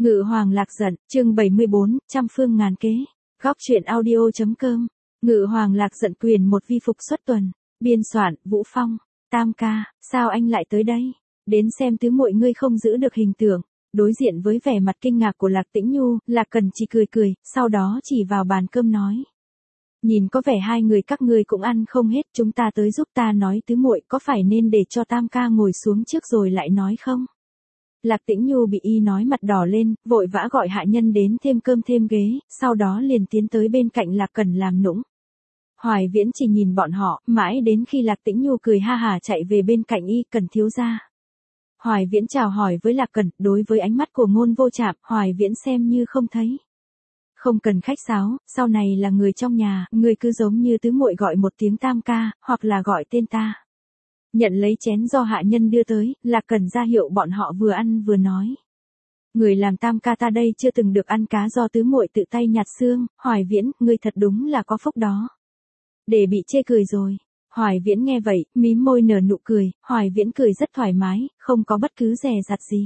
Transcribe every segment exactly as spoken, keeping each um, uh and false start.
Ngự hoàng lạc giận, chương bảy mươi bốn, trăm phương ngàn kế. Góc truyện audio.com. Ngự hoàng lạc giận quyền một vi phục xuất tuần. Biên soạn, Vũ Phong. Tam ca, sao anh lại tới đây? Đến xem tứ muội ngươi không giữ được hình tượng. Đối diện với vẻ mặt kinh ngạc của Lạc Tĩnh Nhu, Lạc Cần chỉ cười cười, sau đó chỉ vào bàn cơm nói. Nhìn có vẻ hai người các ngươi cũng ăn không hết, chúng ta tới giúp ta nói tứ muội có phải nên để cho Tam ca ngồi xuống trước rồi lại nói không? Lạc Tĩnh Nhu bị y nói mặt đỏ lên, vội vã gọi hạ nhân đến thêm cơm thêm ghế, sau đó liền tiến tới bên cạnh Lạc Cần làm nũng. Hoài Viễn chỉ nhìn bọn họ, mãi đến khi Lạc Tĩnh Nhu cười ha hả chạy về bên cạnh y, Cần thiếu gia. Hoài Viễn chào hỏi với Lạc Cần, đối với ánh mắt của Ngôn Vô Trạm, Hoài Viễn xem như không thấy. Không cần khách sáo, sau này là người trong nhà, người cứ giống như tứ muội gọi một tiếng Tam ca, hoặc là gọi tên ta. Nhận lấy chén do hạ nhân đưa tới, Lạc Cần ra hiệu bọn họ vừa ăn vừa nói. Người làm Tam ca ta đây chưa từng được ăn cá do tứ muội tự tay nhặt xương, Hoài Viễn, ngươi thật đúng là có phúc đó. Để bị chê cười rồi. Hoài Viễn nghe vậy, mím môi nở nụ cười, Hoài Viễn cười rất thoải mái, không có bất cứ dè dặt gì.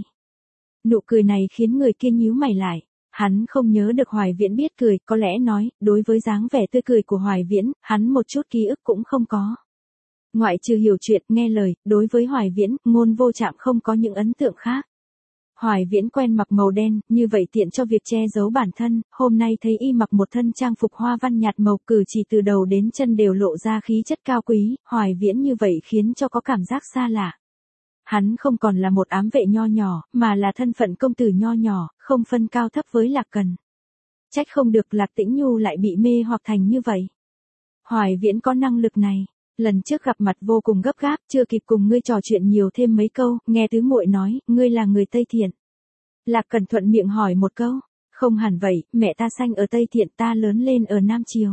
Nụ cười này khiến người kia nhíu mày lại. Hắn không nhớ được Hoài Viễn biết cười, có lẽ nói, đối với dáng vẻ tươi cười của Hoài Viễn, hắn một chút ký ức cũng không có. Ngoại trừ hiểu chuyện, nghe lời, đối với Hoài Viễn, Ngôn Vô Trạm không có những ấn tượng khác. Hoài Viễn quen mặc màu đen, như vậy tiện cho việc che giấu bản thân, hôm nay thấy y mặc một thân trang phục hoa văn nhạt màu, cử chỉ từ đầu đến chân đều lộ ra khí chất cao quý, Hoài Viễn như vậy khiến cho có cảm giác xa lạ. Hắn không còn là một ám vệ nho nhỏ, mà là thân phận công tử nho nhỏ, không phân cao thấp với Lạc Cần. Trách không được Lạc Tĩnh Nhu lại bị mê hoặc thành như vậy. Hoài Viễn có năng lực này. Lần trước gặp mặt vô cùng gấp gáp, chưa kịp cùng ngươi trò chuyện nhiều thêm mấy câu, nghe tứ muội nói, ngươi là người Tây Thiện. Lạc Cần thuận miệng hỏi một câu, không hẳn vậy, mẹ ta sanh ở Tây Thiện, ta lớn lên ở Nam Triều.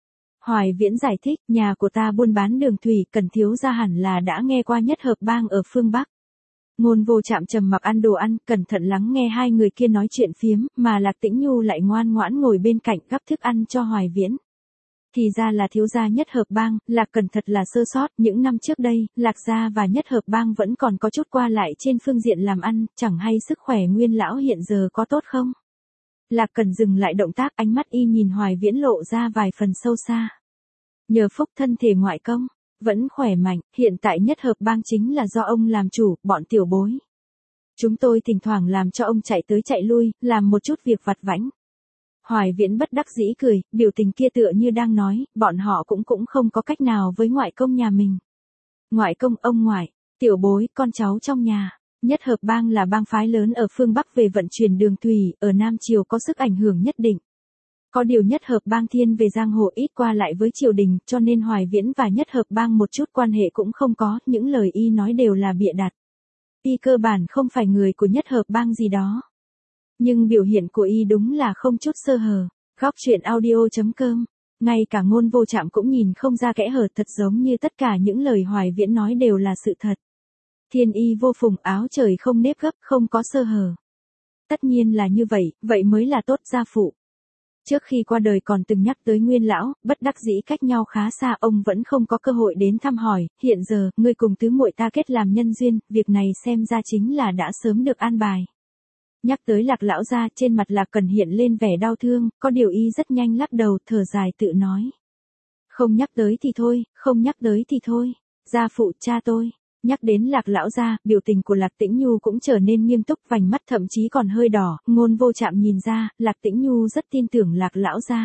Hoài Viễn giải thích, nhà của ta buôn bán đường thủy, Cần thiếu gia hẳn là đã nghe qua Nhất Hợp Bang ở phương Bắc. Ngôn Vô Trạm trầm mặc ăn đồ ăn, cẩn thận lắng nghe hai người kia nói chuyện phiếm, mà Lạc Tĩnh Nhu lại ngoan ngoãn ngồi bên cạnh gắp thức ăn cho Hoài Viễn. Thì ra là thiếu gia Nhất Hợp Bang, Lạc Cần thật là sơ sót, những năm trước đây, Lạc gia và Nhất Hợp Bang vẫn còn có chút qua lại trên phương diện làm ăn, chẳng hay sức khỏe Nguyên lão hiện giờ có tốt không? Lạc Cần dừng lại động tác, ánh mắt y nhìn Hoài Viễn lộ ra vài phần sâu xa. Nhờ phúc thân thể ngoại công, vẫn khỏe mạnh, hiện tại Nhất Hợp Bang chính là do ông làm chủ, bọn tiểu bối. Chúng tôi thỉnh thoảng làm cho ông chạy tới chạy lui, làm một chút việc vặt vãnh. Hoài Viễn bất đắc dĩ cười, biểu tình kia tựa như đang nói, bọn họ cũng cũng không có cách nào với ngoại công nhà mình. Ngoại công, ông ngoại, tiểu bối, con cháu trong nhà. Nhất Hợp Bang là bang phái lớn ở phương Bắc về vận chuyển đường thủy, ở Nam Triều có sức ảnh hưởng nhất định. Có điều Nhất Hợp Bang thiên về giang hồ ít qua lại với triều đình, cho nên Hoài Viễn và Nhất Hợp Bang một chút quan hệ cũng không có, những lời y nói đều là bịa đặt. Y cơ bản không phải người của Nhất Hợp Bang gì đó. Nhưng biểu hiện của y đúng là không chút sơ hở. Góc truyện audio.com. Ngay cả Ngôn Vô Trạm cũng nhìn không ra kẽ hở, thật giống như tất cả những lời Hoài Viễn nói đều là sự thật. Thiên y vô phùng, áo trời không nếp gấp, không có sơ hở. Tất nhiên là như vậy, vậy mới là tốt gia phụ. Trước khi qua đời còn từng nhắc tới Nguyên lão, bất đắc dĩ cách nhau khá xa, ông vẫn không có cơ hội đến thăm hỏi, hiện giờ, ngươi cùng tứ muội ta kết làm nhân duyên, việc này xem ra chính là đã sớm được an bài. Nhắc tới Lạc lão gia, trên mặt Lạc Cần hiện lên vẻ đau thương, có điều y rất nhanh lắc đầu, thở dài tự nói. Không nhắc tới thì thôi, không nhắc tới thì thôi, gia phụ cha tôi. Nhắc đến Lạc lão gia, biểu tình của Lạc Tĩnh Nhu cũng trở nên nghiêm túc, vành mắt thậm chí còn hơi đỏ, Ngôn Vô Trạm nhìn ra, Lạc Tĩnh Nhu rất tin tưởng Lạc lão gia.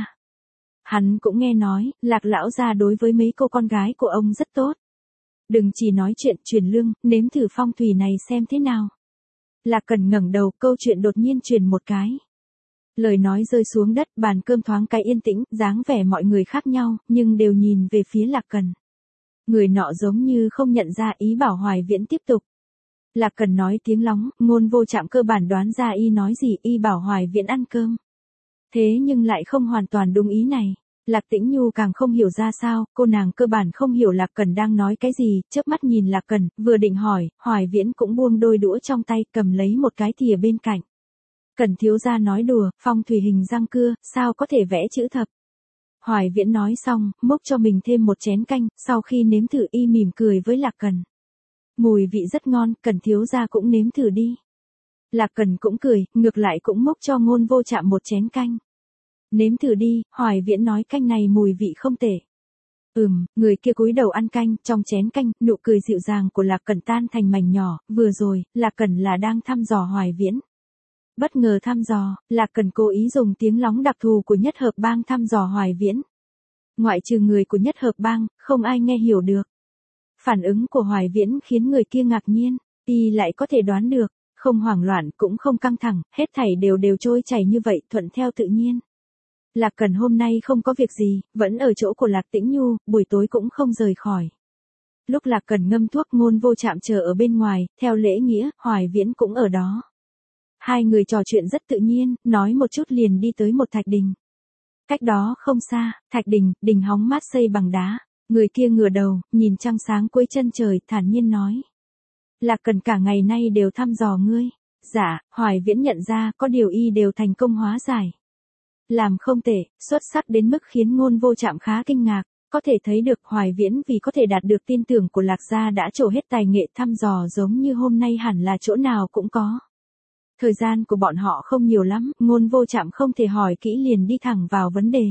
Hắn cũng nghe nói, Lạc lão gia đối với mấy cô con gái của ông rất tốt. Đừng chỉ nói chuyện truyền lương, nếm thử phong thủy này xem thế nào. Lạc Cần ngẩng đầu, câu chuyện đột nhiên truyền một cái. Lời nói rơi xuống đất, bàn cơm thoáng cái yên tĩnh, dáng vẻ mọi người khác nhau, nhưng đều nhìn về phía Lạc Cần. Người nọ giống như không nhận ra, ý bảo Hoài Viễn tiếp tục. Lạc Cần nói tiếng lóng, Ngôn Vô Trạm cơ bản đoán ra y nói gì, y bảo Hoài Viễn ăn cơm. Thế nhưng lại không hoàn toàn đúng ý này. Lạc Tĩnh Nhu càng không hiểu ra sao, cô nàng cơ bản không hiểu Lạc Cần đang nói cái gì, chớp mắt nhìn Lạc Cần, vừa định hỏi, Hoài Viễn cũng buông đôi đũa trong tay, cầm lấy một cái thìa bên cạnh. Cần thiếu gia nói đùa, phong thủy hình răng cưa, sao có thể vẽ chữ thập. Hoài Viễn nói xong, múc cho mình thêm một chén canh, sau khi nếm thử y mỉm cười với Lạc Cần. Mùi vị rất ngon, Cần thiếu gia cũng nếm thử đi. Lạc Cần cũng cười, ngược lại cũng múc cho Ngôn Vô Trạm một chén canh. Nếm thử đi, Hoài Viễn nói, canh này mùi vị không tệ. Ừm, người kia cúi đầu ăn canh, trong chén canh, nụ cười dịu dàng của Lạc Cần tan thành mảnh nhỏ, vừa rồi, Lạc Cần là đang thăm dò Hoài Viễn. Bất ngờ thăm dò, Lạc Cần cố ý dùng tiếng lóng đặc thù của Nhất Hợp Bang thăm dò Hoài Viễn. Ngoại trừ người của Nhất Hợp Bang, không ai nghe hiểu được. Phản ứng của Hoài Viễn khiến người kia ngạc nhiên, y lại có thể đoán được, không hoảng loạn cũng không căng thẳng, hết thảy đều đều trôi chảy như vậy, thuận theo tự nhiên. Lạc Cần hôm nay không có việc gì, vẫn ở chỗ của Lạc Tĩnh Nhu, buổi tối cũng không rời khỏi. Lúc Lạc Cần ngâm thuốc, Ngôn Vô Trạm chờ ở bên ngoài, theo lễ nghĩa, Hoài Viễn cũng ở đó. Hai người trò chuyện rất tự nhiên, nói một chút liền đi tới một thạch đình. Cách đó không xa, thạch đình, đình hóng mát xây bằng đá. Người kia ngửa đầu, nhìn trăng sáng cuối chân trời, thản nhiên nói. Lạc Cần cả ngày nay đều thăm dò ngươi. Dạ, Hoài Viễn nhận ra, có điều y đều thành công hóa giải. Làm không tệ, xuất sắc đến mức khiến Ngôn Vô Trạm khá kinh ngạc, có thể thấy được Hoài Viễn vì có thể đạt được tin tưởng của Lạc gia đã trổ hết tài nghệ thăm dò giống như hôm nay hẳn là chỗ nào cũng có. Thời gian của bọn họ không nhiều lắm, Ngôn Vô Trạm không thể hỏi kỹ liền đi thẳng vào vấn đề.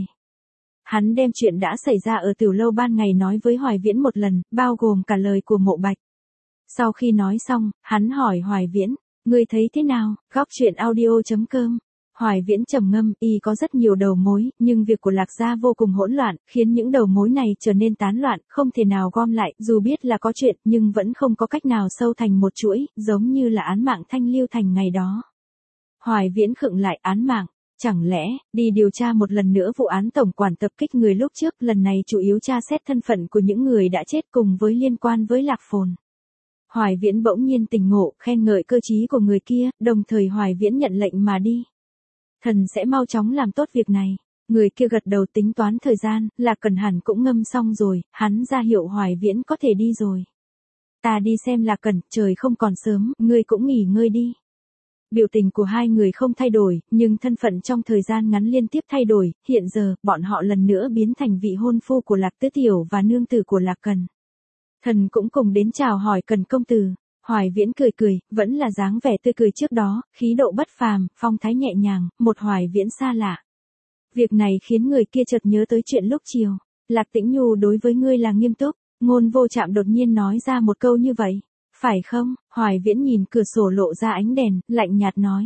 Hắn đem chuyện đã xảy ra ở Tiểu Lâu ban ngày nói với Hoài Viễn một lần, bao gồm cả lời của Mộ Bạch. Sau khi nói xong, hắn hỏi Hoài Viễn, ngươi thấy thế nào? Góc truyện audio chấm com. Hoài Viễn trầm ngâm, y có rất nhiều đầu mối, nhưng việc của Lạc gia vô cùng hỗn loạn, khiến những đầu mối này trở nên tán loạn, không thể nào gom lại, dù biết là có chuyện, nhưng vẫn không có cách nào sâu thành một chuỗi, giống như là án mạng Thanh Liêu Thành ngày đó. Hoài Viễn khựng lại, án mạng, chẳng lẽ, đi điều tra một lần nữa vụ án tổng quản tập kích người lúc trước, lần này chủ yếu tra xét thân phận của những người đã chết cùng với liên quan với Lạc Phồn. Hoài Viễn bỗng nhiên tỉnh ngộ, khen ngợi cơ trí của người kia, đồng thời Hoài Viễn nhận lệnh mà đi. Thần sẽ mau chóng làm tốt việc này. Người kia gật đầu tính toán thời gian, Lạc Cần hẳn cũng ngâm xong rồi, hắn ra hiệu Hoài Viễn có thể đi rồi. Ta đi xem Lạc Cần, trời không còn sớm, ngươi cũng nghỉ ngơi đi. Biểu tình của hai người không thay đổi, nhưng thân phận trong thời gian ngắn liên tiếp thay đổi, hiện giờ, bọn họ lần nữa biến thành vị hôn phu của Lạc Tứ Tiểu và nương tử của Lạc Cần. Thần cũng cùng đến chào hỏi Cần công tử. Hoài Viễn cười cười, vẫn là dáng vẻ tươi cười trước đó, khí độ bất phàm, phong thái nhẹ nhàng, một Hoài Viễn xa lạ. Việc này khiến người kia chợt nhớ tới chuyện lúc chiều. Lạc Tĩnh Nhu đối với ngươi là nghiêm túc, Ngôn Vô Trạm đột nhiên nói ra một câu như vậy. Phải không? Hoài Viễn nhìn cửa sổ lộ ra ánh đèn, lạnh nhạt nói.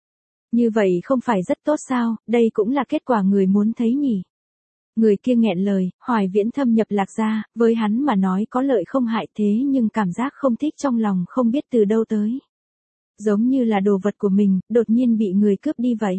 Như vậy không phải rất tốt sao, đây cũng là kết quả người muốn thấy nhỉ. Người kia nghẹn lời, Hoài Viễn thâm nhập Lạc gia, với hắn mà nói có lợi không hại thế nhưng cảm giác không thích trong lòng không biết từ đâu tới. Giống như là đồ vật của mình, đột nhiên bị người cướp đi vậy.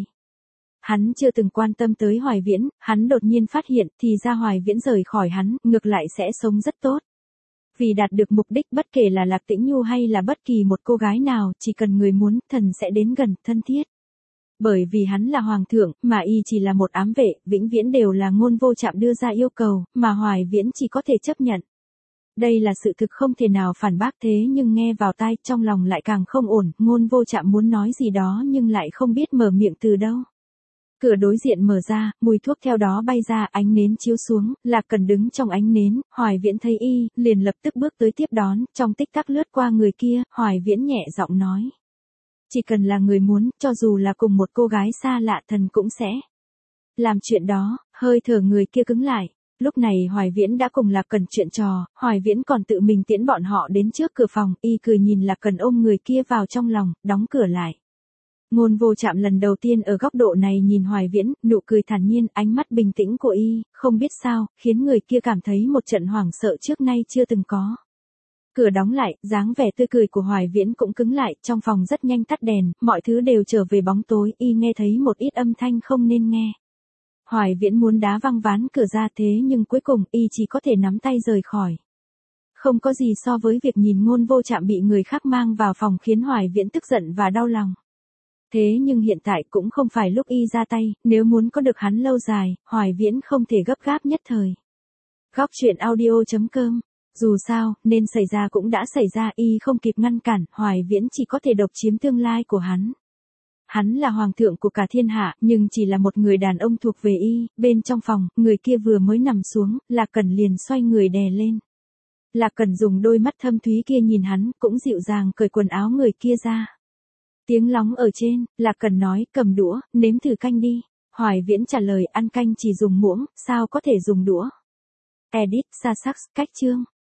Hắn chưa từng quan tâm tới Hoài Viễn, hắn đột nhiên phát hiện thì ra Hoài Viễn rời khỏi hắn, ngược lại sẽ sống rất tốt. Vì đạt được mục đích bất kể là Lạc Tĩnh Nhu hay là bất kỳ một cô gái nào, chỉ cần người muốn, thần sẽ đến gần, thân thiết. Bởi vì hắn là hoàng thượng, mà y chỉ là một ám vệ, vĩnh viễn đều là Ngôn Vô Trạm đưa ra yêu cầu, mà Hoài Viễn chỉ có thể chấp nhận. Đây là sự thực không thể nào phản bác thế nhưng nghe vào tai, trong lòng lại càng không ổn, Ngôn Vô Trạm muốn nói gì đó nhưng lại không biết mở miệng từ đâu. Cửa đối diện mở ra, mùi thuốc theo đó bay ra, ánh nến chiếu xuống, Lạc Cần đứng trong ánh nến, Hoài Viễn thấy y, liền lập tức bước tới tiếp đón, trong tích tắc lướt qua người kia, Hoài Viễn nhẹ giọng nói. Chỉ cần là người muốn, cho dù là cùng một cô gái xa lạ thần cũng sẽ làm chuyện đó, hơi thở người kia cứng lại. Lúc này Hoài Viễn đã cùng Lạc Cần chuyện trò, Hoài Viễn còn tự mình tiễn bọn họ đến trước cửa phòng, y cười nhìn Lạc Cần ôm người kia vào trong lòng, đóng cửa lại. Ngôn Vô Trạm lần đầu tiên ở góc độ này nhìn Hoài Viễn, nụ cười thản nhiên, ánh mắt bình tĩnh của y, không biết sao, khiến người kia cảm thấy một trận hoảng sợ trước nay chưa từng có. Cửa đóng lại, dáng vẻ tươi cười của Hoài Viễn cũng cứng lại, trong phòng rất nhanh tắt đèn, mọi thứ đều trở về bóng tối, y nghe thấy một ít âm thanh không nên nghe. Hoài Viễn muốn đá văng ván cửa ra thế nhưng cuối cùng y chỉ có thể nắm tay rời khỏi. Không có gì so với việc nhìn Ngôn Vô Trạm bị người khác mang vào phòng khiến Hoài Viễn tức giận và đau lòng. Thế nhưng hiện tại cũng không phải lúc y ra tay, nếu muốn có được hắn lâu dài, Hoài Viễn không thể gấp gáp nhất thời. Góc truyện audio chấm com. Dù sao, nên xảy ra cũng đã xảy ra, y không kịp ngăn cản, Hoài Viễn chỉ có thể độc chiếm tương lai của hắn. Hắn là hoàng thượng của cả thiên hạ, nhưng chỉ là một người đàn ông thuộc về y, bên trong phòng, người kia vừa mới nằm xuống, Lạc Cần liền xoay người đè lên. Lạc Cần dùng đôi mắt thâm thúy kia nhìn hắn, cũng dịu dàng cởi quần áo người kia ra. Tiếng lóng ở trên, Lạc Cần nói, cầm đũa, nếm thử canh đi. Hoài Viễn trả lời, ăn canh chỉ dùng muỗng, sao có thể dùng đũa. Edit, Sasax, cách chương.